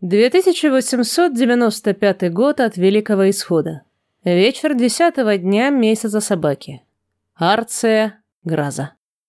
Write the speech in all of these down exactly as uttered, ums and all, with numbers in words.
две тысячи восемьсот девяносто пятый год от Великого Исхода. Вечер десятого дня месяца собаки. Арция Граза.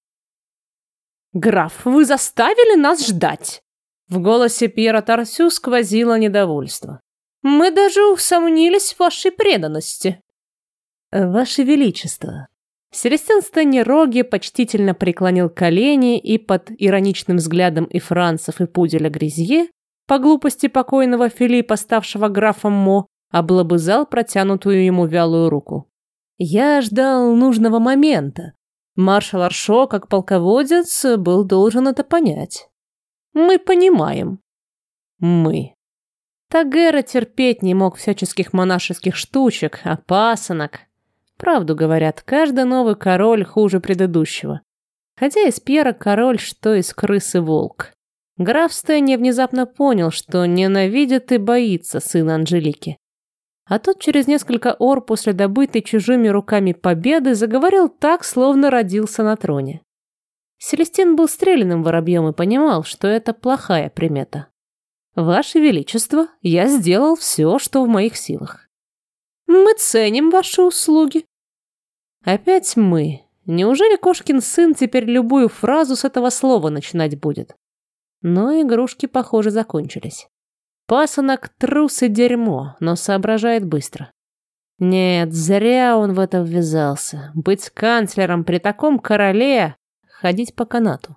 «Граф, вы заставили нас ждать!» В голосе Пьера Тарсю сквозило недовольство. «Мы даже усомнились в вашей преданности». «Ваше Величество». Селестин Станни-Роги почтительно преклонил колени и под ироничным взглядом и Францев, и пуделя Гризье, по глупости покойного Филиппа, ставшего графом Мо, облобызал протянутую ему вялую руку. «Я ждал нужного момента. Маршал Аршо, как полководец, был должен это понять». «Мы понимаем». «Мы». Тагера терпеть не мог всяческих монашеских штучек, а пасынок. Правду говорят, каждый новый король хуже предыдущего. Хотя из Пьера король, что из крысы волк. Граф Стэнни внезапно понял, что ненавидит и боится сына Анжелики. А тот через несколько ор после добытой чужими руками победы заговорил так, словно родился на троне. Селестин был стрелянным воробьем и понимал, что это плохая примета. «Ваше Величество, я сделал все, что в моих силах». «Мы ценим ваши услуги». Опять мы. Неужели кошкин сын теперь любую фразу с этого слова начинать будет? Но игрушки, похоже, закончились. Пасынок трус и дерьмо, но соображает быстро. Нет, зря он в это ввязался. Быть канцлером при таком короле — ходить по канату.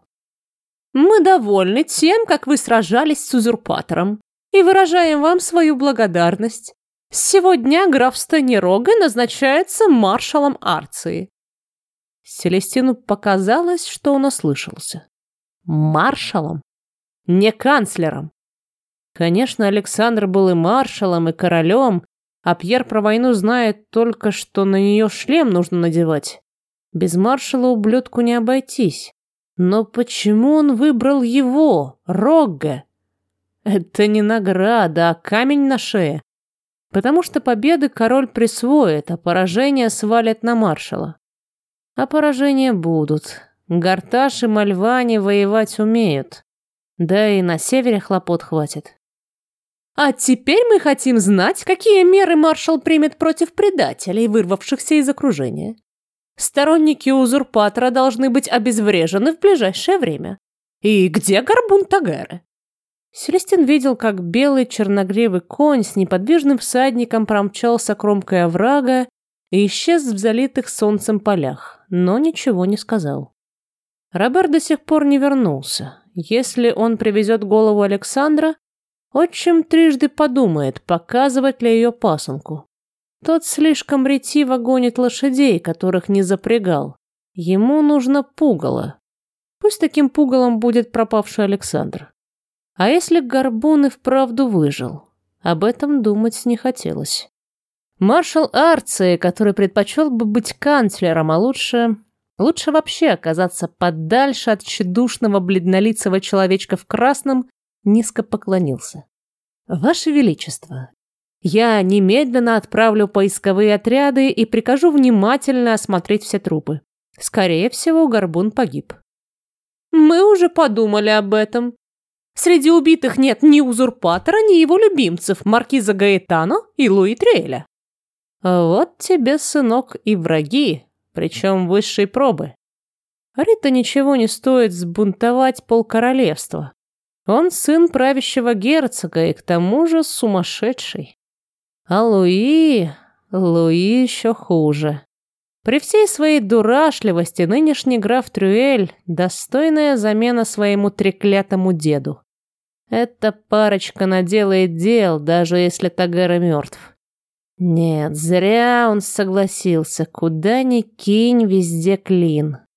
«Мы довольны тем, как вы сражались с узурпатором, и выражаем вам свою благодарность. С сего дня граф Станни-Рога назначается маршалом Арции». Селестину показалось, что он ослышался. Маршалом? Не канцлером. Конечно, Александр был и маршалом, и королем, а Пьер про войну знает только, что на нее шлем нужно надевать. Без маршала ублюдку не обойтись. Но почему он выбрал его, Рогге? Это не награда, а камень на шее. Потому что победы король присвоит, а поражения свалят на маршала. А поражения будут. Гарташ и Мальвани воевать умеют. Да и на севере хлопот хватит. «А теперь мы хотим знать, какие меры маршал примет против предателей, вырвавшихся из окружения. Сторонники узурпатора должны быть обезврежены в ближайшее время. И где горбун Тагеры?» Селестин видел, как белый черногривый конь с неподвижным всадником промчался кромкой оврага и исчез в залитых солнцем полях, но ничего не сказал. Робер до сих пор не вернулся. Если он привезет голову Александра, отчим трижды подумает, показывать ли ее пасынку. Тот слишком ретиво гонит лошадей, которых не запрягал. Ему нужно пугало. Пусть таким пугалом будет пропавший Александр. А если горбун и вправду выжил? Об этом думать не хотелось. Маршал Арции, который предпочел бы быть канцлером, а лучше... Лучше вообще оказаться подальше от тщедушного бледнолицего человечка в красном, низко поклонился. «Ваше Величество, я немедленно отправлю поисковые отряды и прикажу внимательно осмотреть все трупы. Скорее всего, горбун погиб». «Мы уже подумали об этом. Среди убитых нет ни узурпатора, ни его любимцев, маркиза Гаэтано и Луи Трюэля». «Вот тебе, сынок, и враги, причем высшей пробы. Рита ничего не стоит сбунтовать полкоролевства. Он сын правящего герцога и к тому же сумасшедший. А Луи... Луи еще хуже. При всей своей дурашливости нынешний граф Трюэль – достойная замена своему треклятому деду. Эта парочка наделает дел, даже если Тагера мертв. Нет, зря он согласился. Куда ни кинь, везде клин.